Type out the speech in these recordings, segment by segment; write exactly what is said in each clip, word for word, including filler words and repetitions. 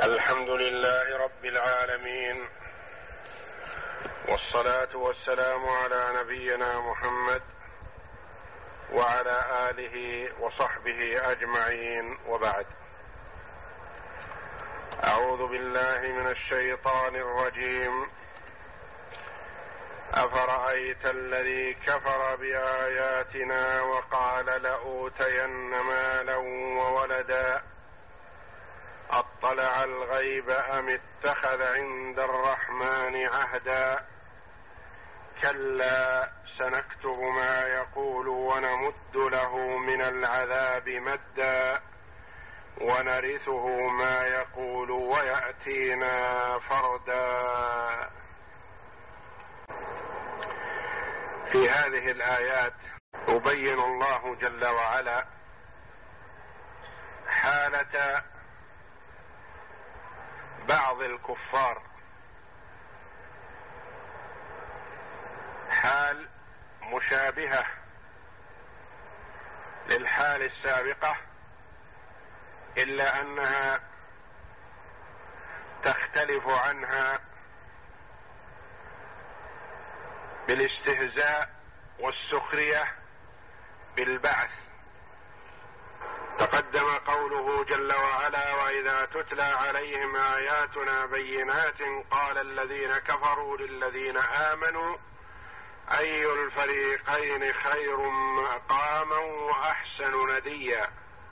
الحمد لله رب العالمين، والصلاة والسلام على نبينا محمد وعلى آله وصحبه أجمعين، وبعد. أعوذ بالله من الشيطان الرجيم. أفرأيت الذي كفر بآياتنا وقال لأوتين مالا وولدا أطلع الغيب أم اتخذ عند الرحمن عهدا كلا سنكتب ما يقول ونمد له من العذاب مدا ونرثه ما يقول ويأتينا فردا. في هذه الآيات يبين الله جل وعلا حالة بعض الكفار، حال مشابهة للحال السابقة، إلا أنها تختلف عنها بالاستهزاء والسخرية بالبعث. تقدم قوله جل وعلا: وإذا تتلى عليهم آياتنا بينات قال الذين كفروا للذين آمنوا أي الفريقين خير مقاما وأحسن نديا.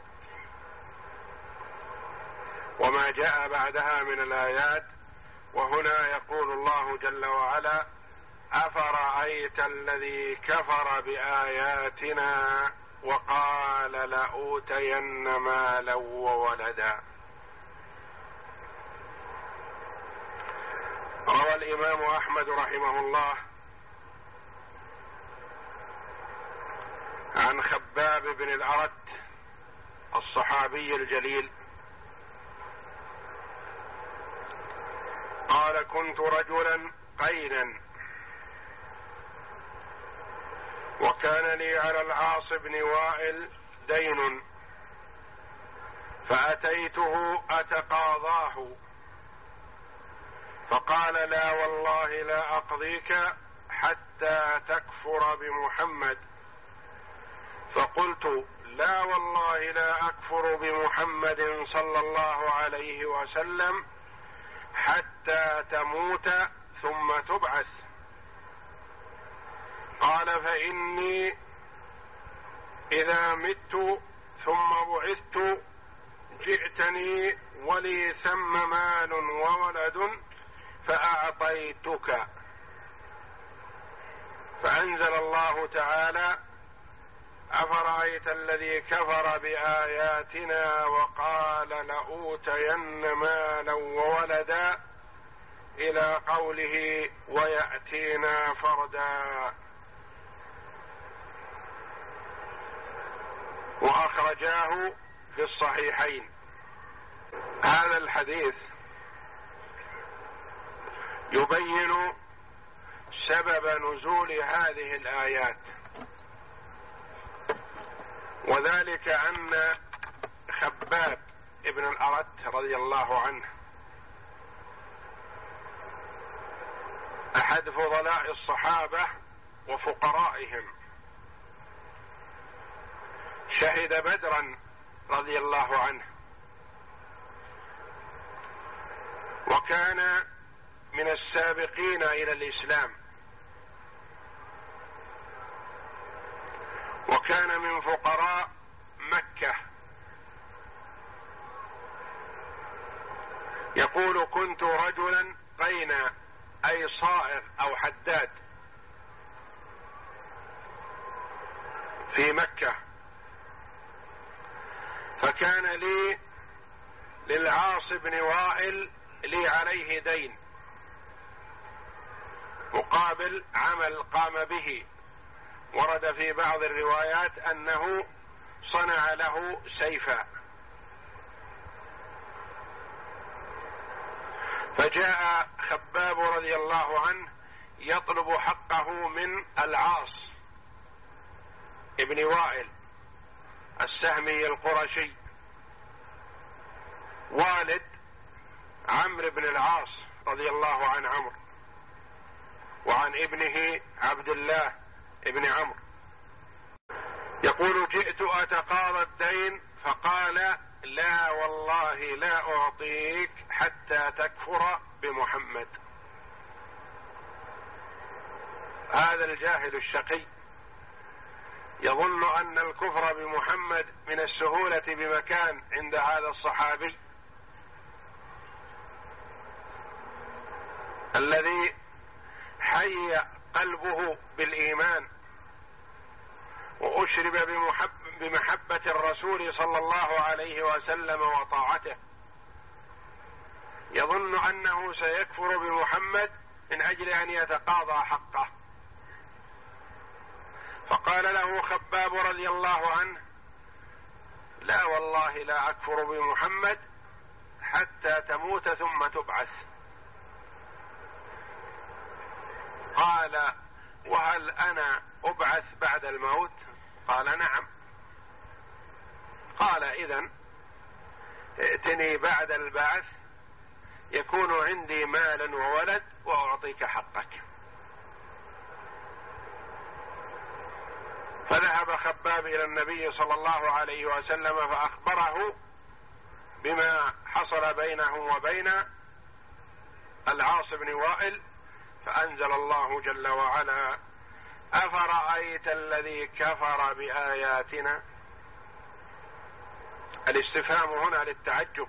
وما جاء بعدها من الآيات، وهنا يقول الله جل وعلا: أفرأيت الذي كفر بآياتنا وقال لأوتين مالا وولدا. روى الإمام أحمد رحمه الله عن خباب بن الأرت الصحابي الجليل قال: كنت رجلا قينا، وكان لي على العاص بن وائل دين، فأتيته أتقاضاه، فقال: لا والله لا أقضيك حتى تكفر بمحمد. فقلت: لا والله لا أكفر بمحمد صلى الله عليه وسلم حتى تموت ثم تبعث. قال: فإني إذا مت ثم بعثت جئتني ولي ثم مال وولد فأعطيتك. فأنزل الله تعالى: أفرأيت الذي كفر بآياتنا وقال لأوتين مالا وولدا إلى قوله ويأتينا فردا. وأخرجاه في الصحيحين. هذا الحديث يبين سبب نزول هذه الآيات، وذلك أن خباب ابن الأرت رضي الله عنه أحد فضلاء الصحابة وفقرائهم، شهد بدرا رضي الله عنه، وكان من السابقين إلى الإسلام، وكان من فقراء مكة. يقول: كنت رجلا قينا، أي صائغ أو حداد في مكة، فكان لي للعاص بن وائل لي عليه دين مقابل عمل قام به. ورد في بعض الروايات أنه صنع له سيفا. فجاء خباب رضي الله عنه يطلب حقه من العاص ابن وائل السهمي القرشي، والد عمرو بن العاص رضي الله عن عمرو وعن ابنه عبد الله ابن عمرو يقول: جئت أتقاضى الدين فقال: لا والله لا أعطيك حتى تكفر بمحمد. هذا الجاهل الشقي يظن أن الكفر بمحمد من السهولة بمكان عند هذا الصحابي الذي حي قلبه بالإيمان وأشرب بمحبة الرسول صلى الله عليه وسلم وطاعته، يظن أنه سيكفر بمحمد من أجل أن يتقاضى حقه. فقال له خباب رضي الله عنه: لا والله لا أكفر بمحمد حتى تموت ثم تبعث. قال: وهل أنا أبعث بعد الموت؟ قال: نعم. قال: إذن ائتني بعد البعث يكون عندي مال وولد وأعطيك حقك. فذهب خباب إلى النبي صلى الله عليه وسلم فأخبره بما حصل بينه وبين العاص بن وائل، فأنزل الله جل وعلا: أفرأيت الذي كفر بآياتنا. الاستفهام هنا للتعجب،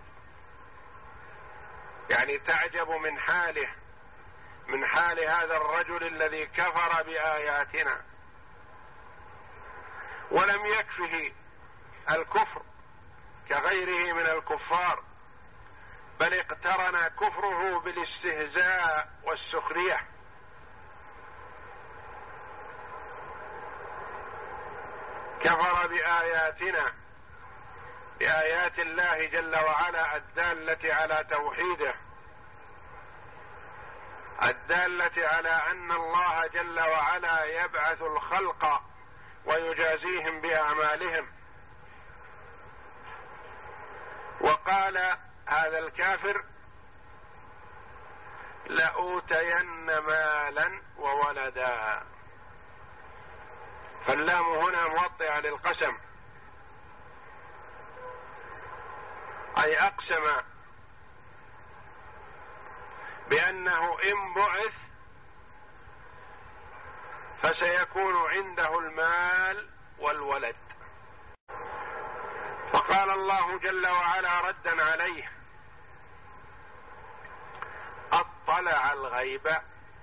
يعني تعجب من حاله، من حال هذا الرجل الذي كفر بآياتنا. ولم يكفه الكفر كغيره من الكفار، بل اقترن كفره بالاستهزاء والسخرية. كفر بآياتنا، بآيات الله جل وعلا الدالة على توحيده، الدالة على أن الله جل وعلا يبعث الخلق ويجازيهم بأعمالهم. وقال هذا الكافر: لأوتين مالا وولدا. فاللام هنا موطئة للقسم، أي أقسم بأنه إن بعث فسيكون عنده المال والولد. فقال الله جل وعلا ردا عليه: أطلع الغيب.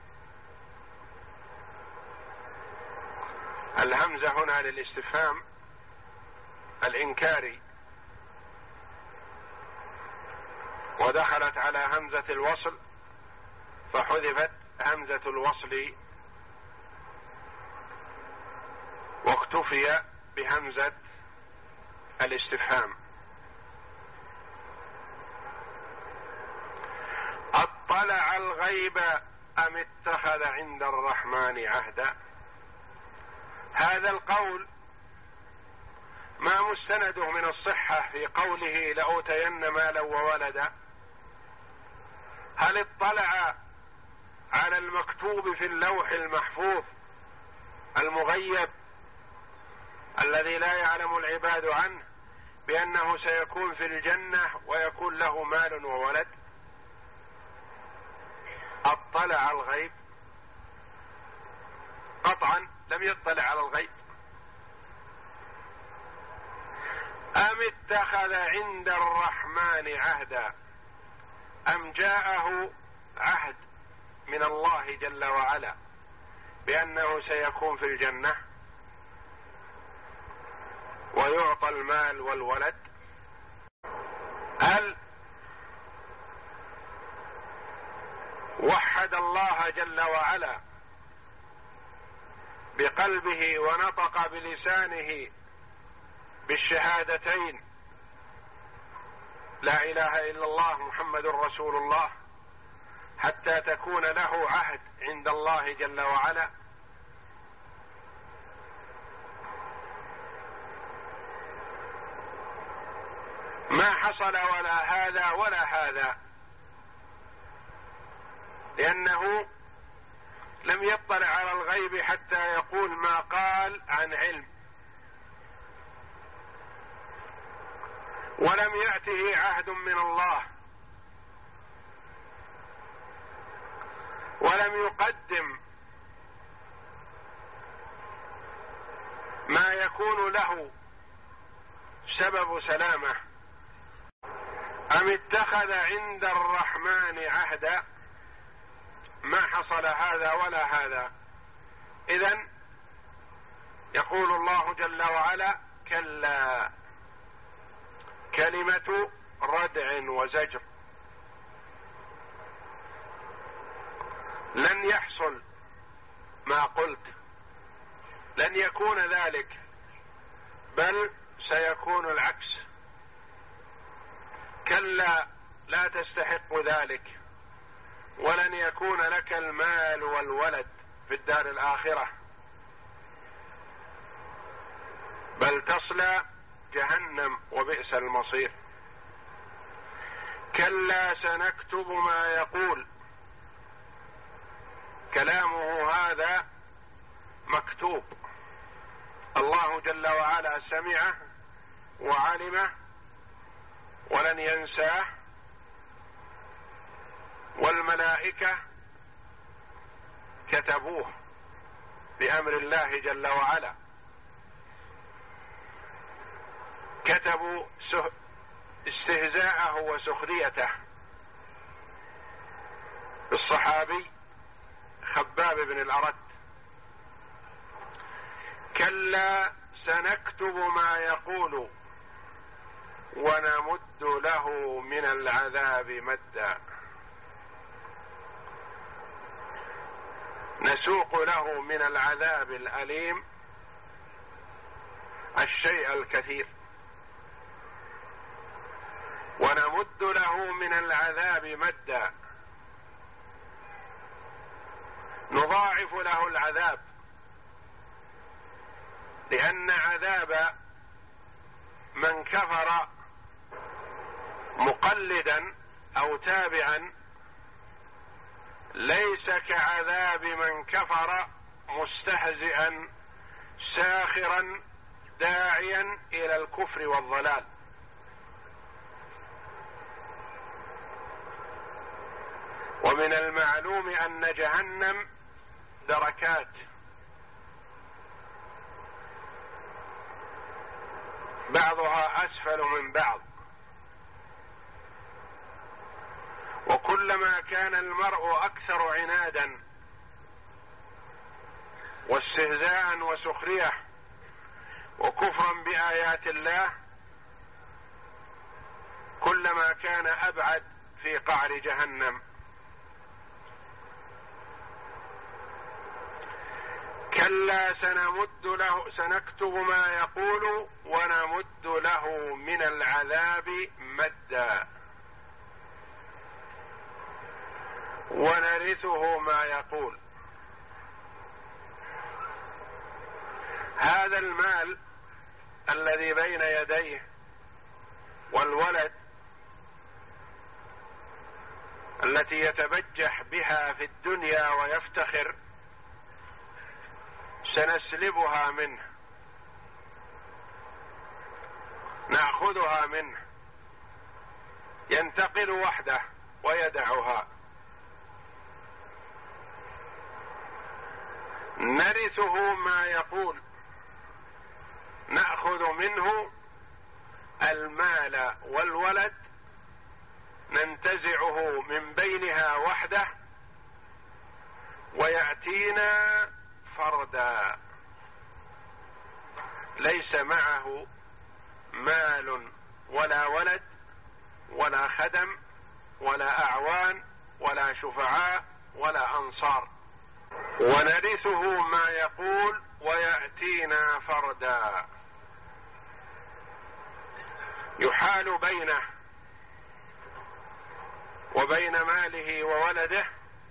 الهمزة هنا للاستفهام الإنكاري، ودخلت على همزة الوصل فحذفت همزة الوصل واكتفي بهمزة الاستفهام. أطلع الغيب أم اتخذ عند الرحمن عهدا. هذا القول ما مستنده من الصحة في قوله لأوتين مالا وولدا؟ هل اطلع على المكتوب في اللوح المحفوظ المغيب الذي لا يعلم العباد عنه بأنه سيكون في الجنة ويكون له مال وولد؟ اطلع الغيب؟ قطعا لم يطلع على الغيب. أم اتخذ عند الرحمن عهدا، أم جاءه عهد من الله جل وعلا بأنه سيكون في الجنة ويعطى المال والولد؟ هل وحد الله جل وعلا بقلبه ونطق بلسانه بالشهادتين لا إله إلا الله محمد رسول الله حتى تكون له عهد عند الله جل وعلا؟ ما حصل ولا هذا ولا هذا، لأنه لم يطلع على الغيب حتى يقول ما قال عن علم، ولم يأته عهد من الله، ولم يقدم ما يكون له سبب سلامه. أم اتخذ عند الرحمن عهدا؟ ما حصل هذا ولا هذا. إذن يقول الله جل وعلا: كلا، كلمة ردع وزجر، لن يحصل ما قلت، لن يكون ذلك، بل سيكون العكس. كلا، لا تستحق ذلك، ولن يكون لك المال والولد في الدار الآخرة، بل تصلى جهنم وبئس المصير. كلا سنكتب ما يقول، كلامه هذا مكتوب، الله جل وعلا سمعه وعلمه ولن ينساه، والملائكة كتبوه بأمر الله جل وعلا، كتبوا استهزاءه وسخريته بالصحابي خباب بن الأرت. كلا سنكتب ما يقول ونمد له من العذاب مدا، نسوق له من العذاب الأليم الشيء الكثير، ونمد له من العذاب مدا، نضاعف له العذاب، لأن عذاب من كفر مقلدا أو تابعا ليس كعذاب من كفر مستهزئا ساخرا داعيا إلى الكفر والضلال. ومن المعلوم أن جهنم دركات، بعضها أسفل من بعض، وكلما كان المرء أكثر عنادا واستهزاء وسخرية وكفرا بآيات الله، كلما كان أبعد في قعر جهنم. كلا سنمد له، سنكتب ما يقول ونمد له من العذاب مدا، ونرثه ما يقول. هذا المال الذي بين يديه والولد التي يتبجح بها في الدنيا ويفتخر، سنسلبها منه، نأخذها منه، ينتقل وحده ويدعها. نرثه ما يقول، نأخذ منه المال والولد، ننتزعه من بينها وحده، ويأتينا فردا، ليس معه مال ولا ولد ولا خدم ولا أعوان ولا شفعاء ولا أنصار. ونرثه ما يقول ويأتينا فردا، يحال بينه وبين ماله وولده،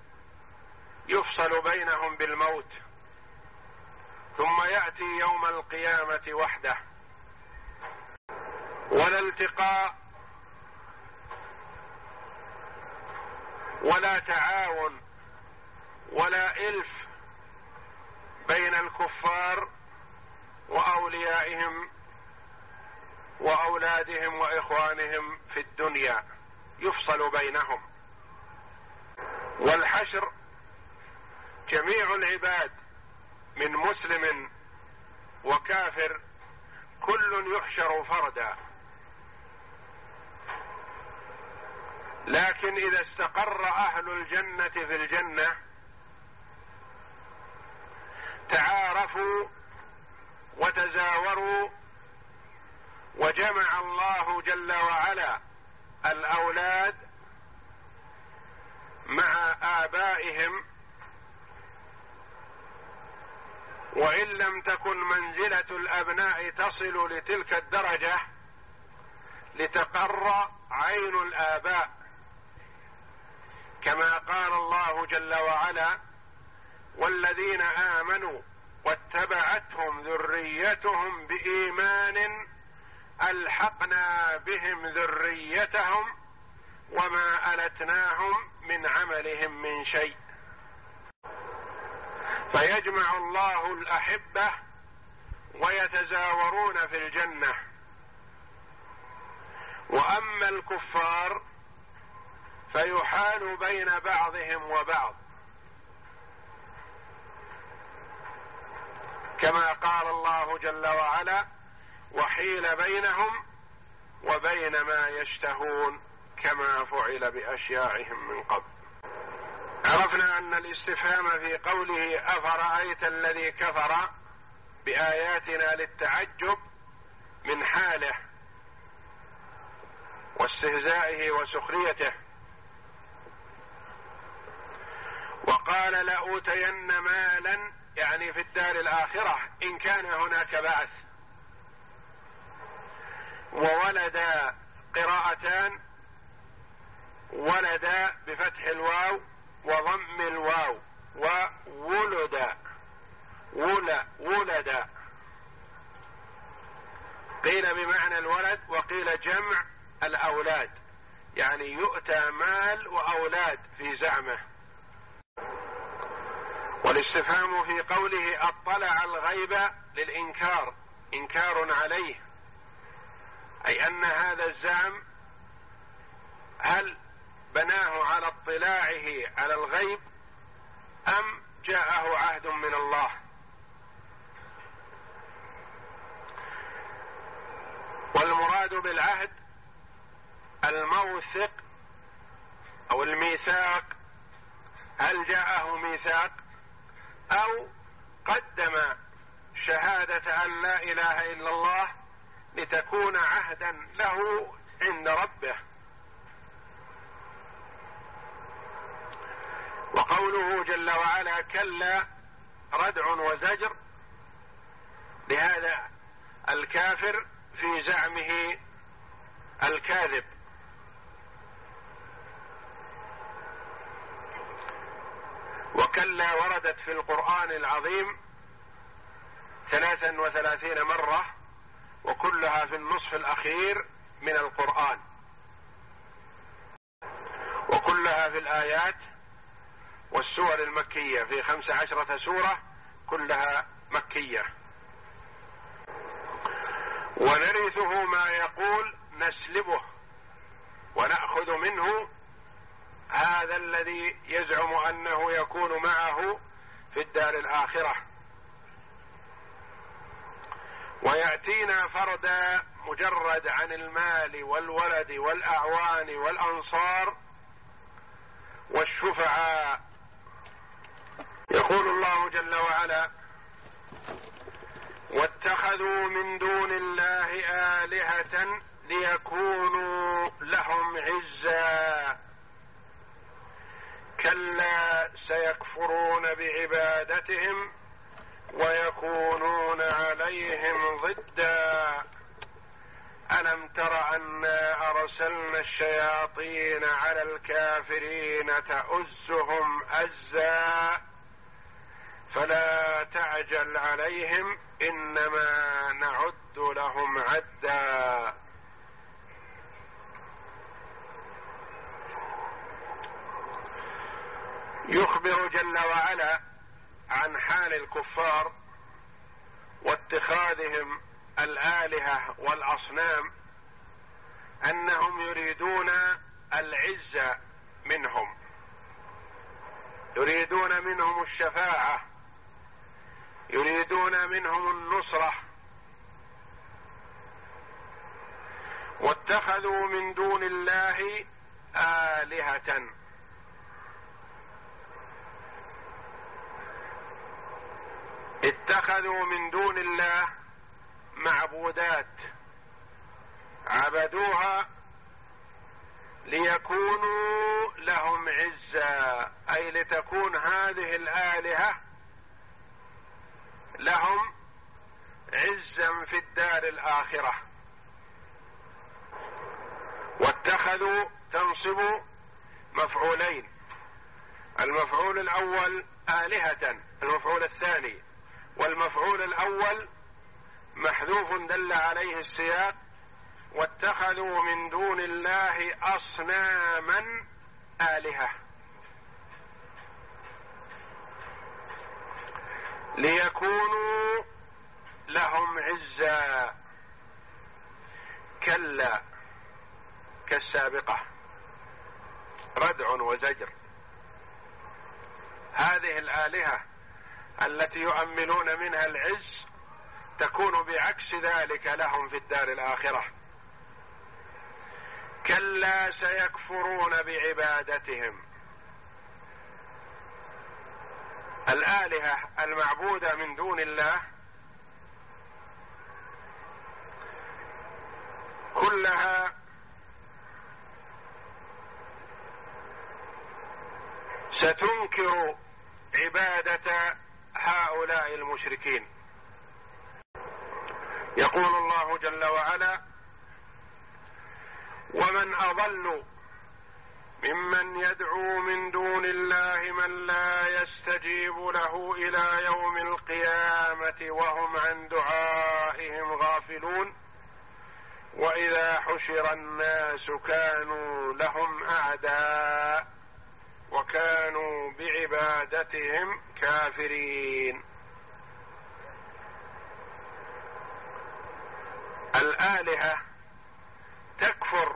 يفصل بينهم بالموت، ثم يأتي يوم القيامة وحده، ولا التقاء ولا تعاون ولا إلف بين الكفار وأوليائهم وأولادهم وإخوانهم في الدنيا، يفصل بينهم. والحشر جميع العباد من مسلم وكافر كل يحشر فردا، لكن إذا استقر أهل الجنة في الجنة تعارفوا وتزاوروا، وجمع الله جل وعلا الأولاد مع آبائهم، وإن لم تكن منزلة الأبناء تصل لتلك الدرجة لتقر عين الآباء، كما قال الله جل وعلا: والذين آمنوا واتبعتهم ذريتهم بإيمان ألحقنا بهم ذريتهم وما ألتناهم من عملهم من شيء. فيجمع الله الأحبة ويتزاورون في الجنة. وأما الكفار فيحال بين بعضهم وبعض، كما قال الله جل وعلا: وحيل بينهم وبين ما يشتهون كما فعل بأشياعهم من قبل. عرفنا أن الاستفهام في قوله أفرأيت الذي كفر بآياتنا للتعجب من حاله واستهزائه وسخريته. وقال لأوتين مالا، يعني في الدار الآخرة إن كان هناك بعث. وولد قراءتان: ولد بفتح الواو وضم الواو، وولد ول ولد، قيل بمعنى الولد وقيل جمع الأولاد، يعني يؤتى مال وأولاد في زعمه. والاستفهام في قوله اطلع الغيب للإنكار، إنكار عليه، أي أن هذا الزعم هل بناه على اطلاعه على الغيب أم جاءه عهد من الله. والمراد بالعهد الموثق أو الميثاق، هل جاءه ميثاق أو قدم شهادة أن لا إله إلا الله لتكون عهدا له عند ربه. وقوله جل وعلا كلا ردع وزجر لهذا الكافر في زعمه الكاذب. وكلا وردت في القرآن العظيم ثلاثا وثلاثين مرة، وكلها في النصف الأخير من القرآن، وكلها في الآيات والسور المكية، في خمس عشرة سورة كلها مكية. ونرثه ما يقول نسلبه ونأخذ منه هذا الذي يزعم أنه يكون معه في الدار الآخرة. ويأتينا فردا مجرد عن المال والولد والأعوان والأنصار والشفعاء. يقول الله جل وعلا واتخذوا من دون الله آلهة ليكونوا لهم عزا كلا سيكفرون بعبادتهم ويكونون عليهم ضدا ألم تر أنا أرسلنا الشياطين على الكافرين تؤزهم أزا فلا تعجل عليهم إنما نعد لهم عدا. يخبر جل وعلا عن حال الكفار واتخاذهم الآلهة والأصنام، أنهم يريدون العزة منهم، يريدون منهم الشفاعة، يريدون منهم النصرة، واتخذوا من دون الله آلهة. اتخذوا من دون الله معبودات عبدوها ليكونوا لهم عزا، أي لتكون هذه الآلهة لهم عزا في الدار الآخرة. واتخذوا تنصب مفعولين، المفعول الأول آلهة، المفعول الثاني، والمفعول الأول محذوف دل عليه السياق، واتخذوا من دون الله أصناما آلهة ليكونوا لهم عزا. كلا كالسابقة، ردع وزجر. هذه الآلهة التي يؤملون منها العز تكون بعكس ذلك لهم في الدار الآخرة. كلا سيكفرون بعبادتهم. الآلهة المعبودة من دون الله كلها ستنكر عبادة هؤلاء المشركين. يقول الله جل وعلا: ومن أضل ممن يدعو من دون الله من لا يستجيب له إلى يوم القيامة وهم عن دعائهم غافلون وإذا حشر الناس كانوا لهم أعداء وكانوا بعبادتهم كافرين. الآلهة تكفر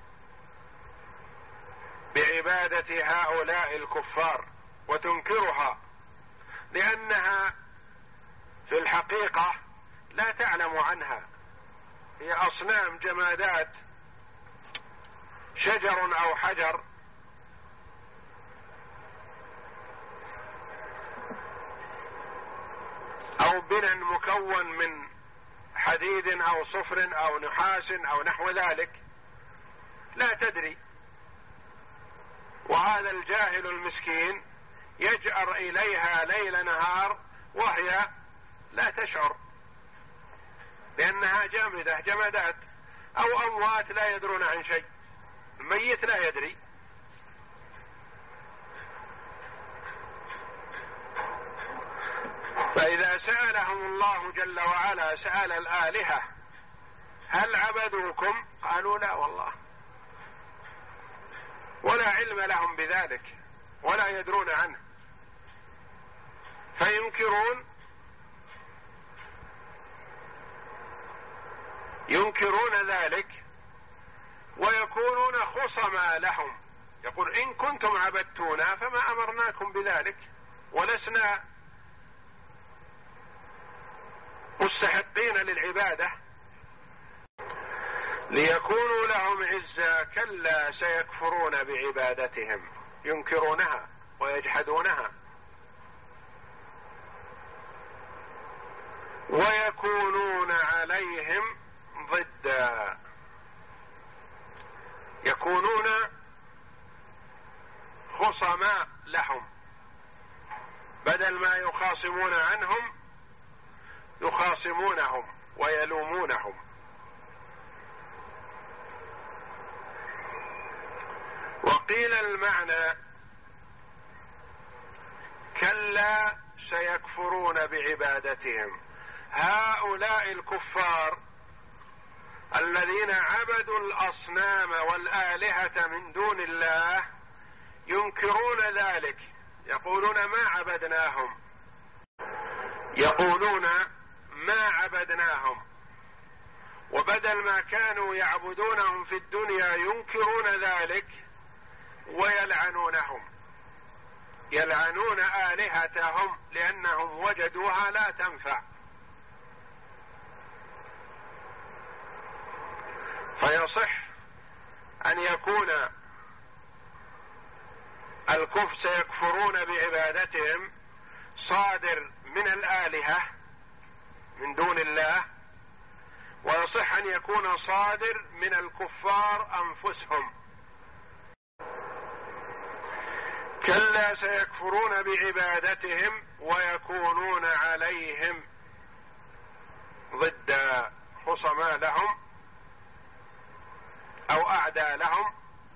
بعبادة هؤلاء الكفار وتنكرها، لأنها في الحقيقة لا تعلم عنها، هي أصنام جمادات، شجر أو حجر أو بناء مكون من حديد أو صفر أو نحاس أو نحو ذلك، لا تدري. وهذا الجاهل المسكين يجأر إليها ليل نهار وهي لا تشعر، لأنها جامدة جمادات أو أموات لا يدرون عن شيء، الميت لا يدري. فإذا سألهم الله جل وعلا سأل الآلهة هل عبدوكم؟ قالوا لا والله، ولا علم لهم بذلك ولا يدرون عنه، فينكرون ينكرون ذلك ويكونون خصما لهم. يقول: إن كنتم عبدتونا فما أمرناكم بذلك ولسنا مستحقين للعبادة ليكونوا لهم عزا. كلا سيكفرون بعبادتهم، ينكرونها ويجحدونها، ويكونون عليهم ضدا، يكونون خصماء لهم، بدل ما يخاصمون عنهم يخاصمونهم ويلومونهم. وقيل المعنى: كلا سيكفرون بعبادتهم. هؤلاء الكفار الذين عبدوا الأصنام والآلهة من دون الله ينكرون ذلك، يقولون ما عبدناهم يقولون ما عبدناهم وبدل ما كانوا يعبدونهم في الدنيا ينكرون ذلك ويلعنونهم، يلعنون آلهتهم لأنهم وجدوها لا تنفع. فيصح أن يكون الكفر سيكفرون بعبادتهم صادر من الآلهة من دون الله، ويصح أن يكون صادر من الكفار أنفسهم. كلا سيكفرون بعبادتهم ويكونون عليهم ضد خصما لهم أو أعداء لهم.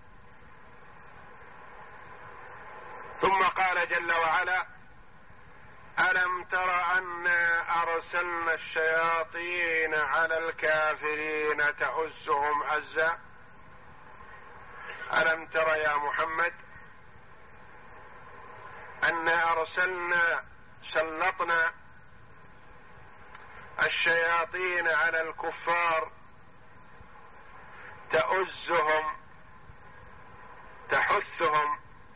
ثم قال جل وعلا: ألم تر أنا أرسلنا الشياطين على الكافرين تؤزهم أزا. ألم تر يا محمد أنا أرسلنا سلطنا الشياطين على الكفار تؤزهم تحثهم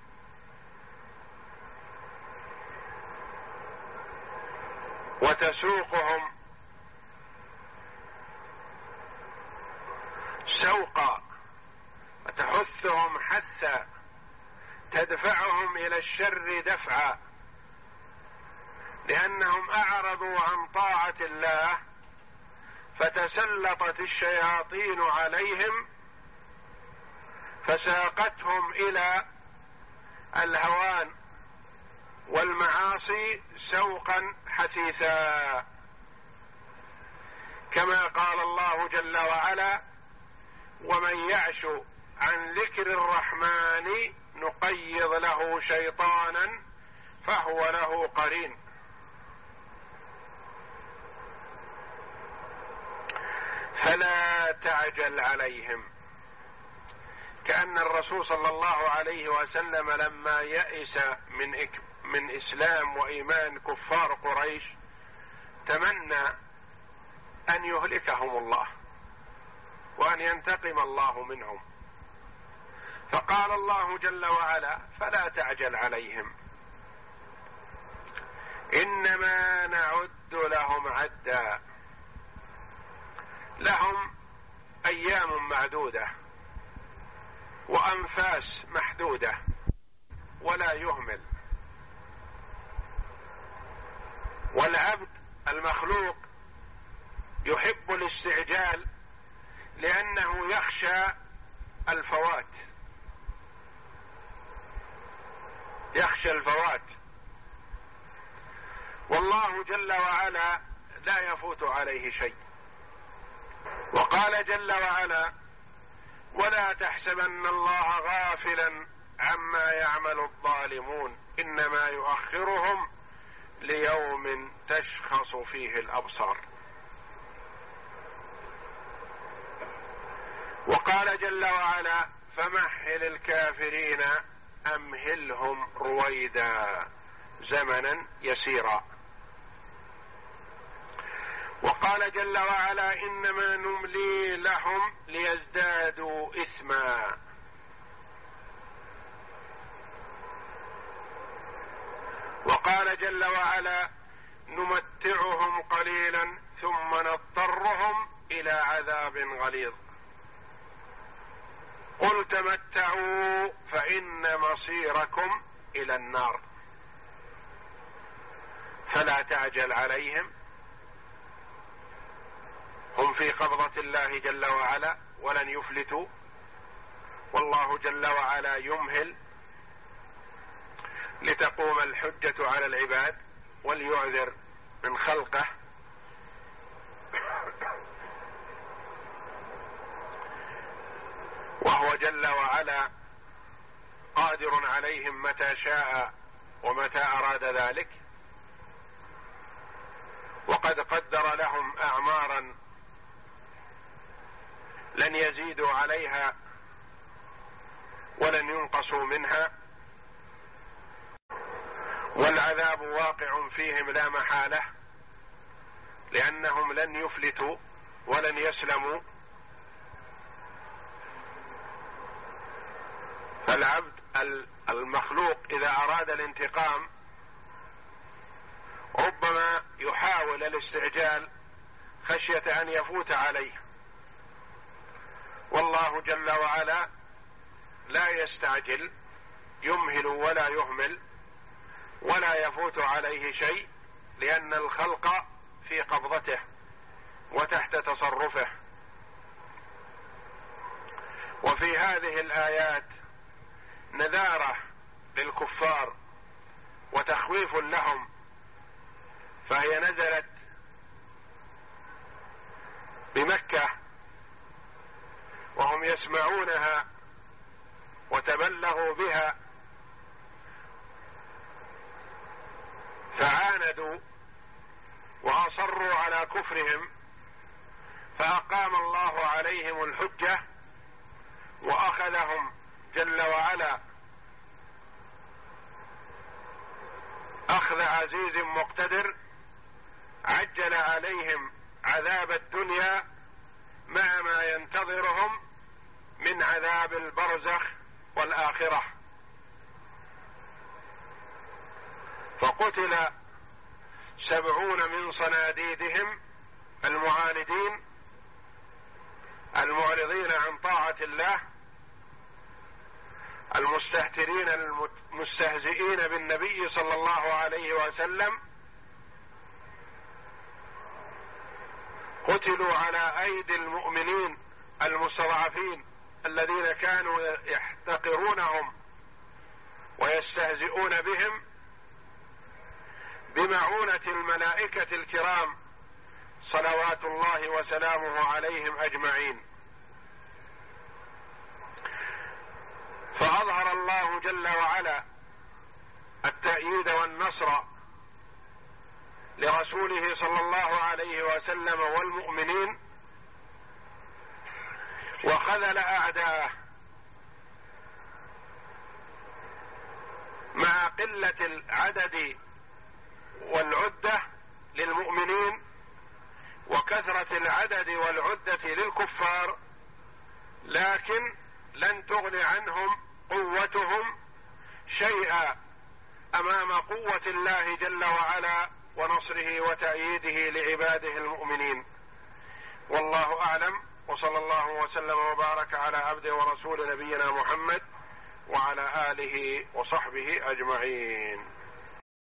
وتسوقهم سوقا، وتحثهم حثا، تدفعهم إلى الشر دفعا، لأنهم أعرضوا عن طاعة الله فتسلطت الشياطين عليهم فساقتهم إلى الهوان والمعاصي سوقا حثيثا، كما قال الله جل وعلا: ومن يعش عن ذكر الرحمن نقيض له شيطانا فهو له قرين. فلا تعجل عليهم، كأن الرسول صلى الله عليه وسلم لما يئس من إك من إسلام وإيمان كفار قريش تمنى أن يهلكهم الله وأن ينتقم الله منهم، فقال الله جل وعلا: فلا تعجل عليهم إنما نعد لهم عدا. لهم أيام معدودة وأنفاس محدودة ولا يهمل. والعبد المخلوق يحب الاستعجال لأنه يخشى الفوات يخشى الفوات والله جل وعلا لا يفوت عليه شيء. وقال جل وعلا: ولا تحسبن الله غافلا عما يعمل الظالمون إنما يؤخرهم ليوم تشخص فيه الأبصار. وقال جل وعلا: فمهل الكافرين أمهلهم رويدا زمنا يسيرا. وقال جل وعلا: إنما نملي لهم ليزدادوا إثما. وقال جل وعلا: نمتعهم قليلا ثم نضطرهم إلى عذاب غليظ. قل تمتعوا فإن مصيركم إلى النار. فلا تعجل عليهم، هم في قبضة الله جل وعلا ولن يفلتوا، والله جل وعلا يمهل لتقوم الحجة على العباد وليعذر من خلقه. وهو جل وعلا قادر عليهم متى شاء ومتى أراد ذلك، وقد قدر لهم أعمارا لن يزيدوا عليها ولن ينقصوا منها. والعذاب واقع فيهم لا محالة، لأنهم لن يفلتوا ولن يسلموا. فالعبد المخلوق إذا أراد الانتقام ربما يحاول الاستعجال خشية أن يفوت عليه، والله جل وعلا لا يستعجل، يمهل ولا يهمل ولا يفوت عليه شيء، لأن الخلق في قبضته وتحت تصرفه. وفي هذه الآيات نذارة للكفار وتخويف لهم، فهي نزلت بمكة وهم يسمعونها وتبلغوا بها فعاندوا وأصروا على كفرهم، فأقام الله عليهم الحجة وأخذهم جل وعلا أخذ عزيز مقتدر، عجل عليهم عذاب الدنيا مع ما ينتظرهم من عذاب البرزخ والآخرة. فقتل سبعون من صناديدهم المعاندين المعرضين عن طاعة الله، المستهترين المستهزئين بالنبي صلى الله عليه وسلم، قتلوا على أيدي المؤمنين المستضعفين الذين كانوا يحتقرونهم ويستهزئون بهم بمعونة الملائكة الكرام صلوات الله وسلامه عليهم أجمعين. فأظهر الله جل وعلا التأييد والنصر لرسوله صلى الله عليه وسلم والمؤمنين، وخذل أعداءه مع قلة العدد والعدة للمؤمنين وكثرة العدد والعدة للكفار، لكن لن تغني عنهم قوتهم شيئا أمام قوة الله جل وعلا ونصره وتأييده لعباده المؤمنين. والله أعلم، وصلى الله وسلم وبارك على عبده ورسول نبينا محمد وعلى آله وصحبه أجمعين.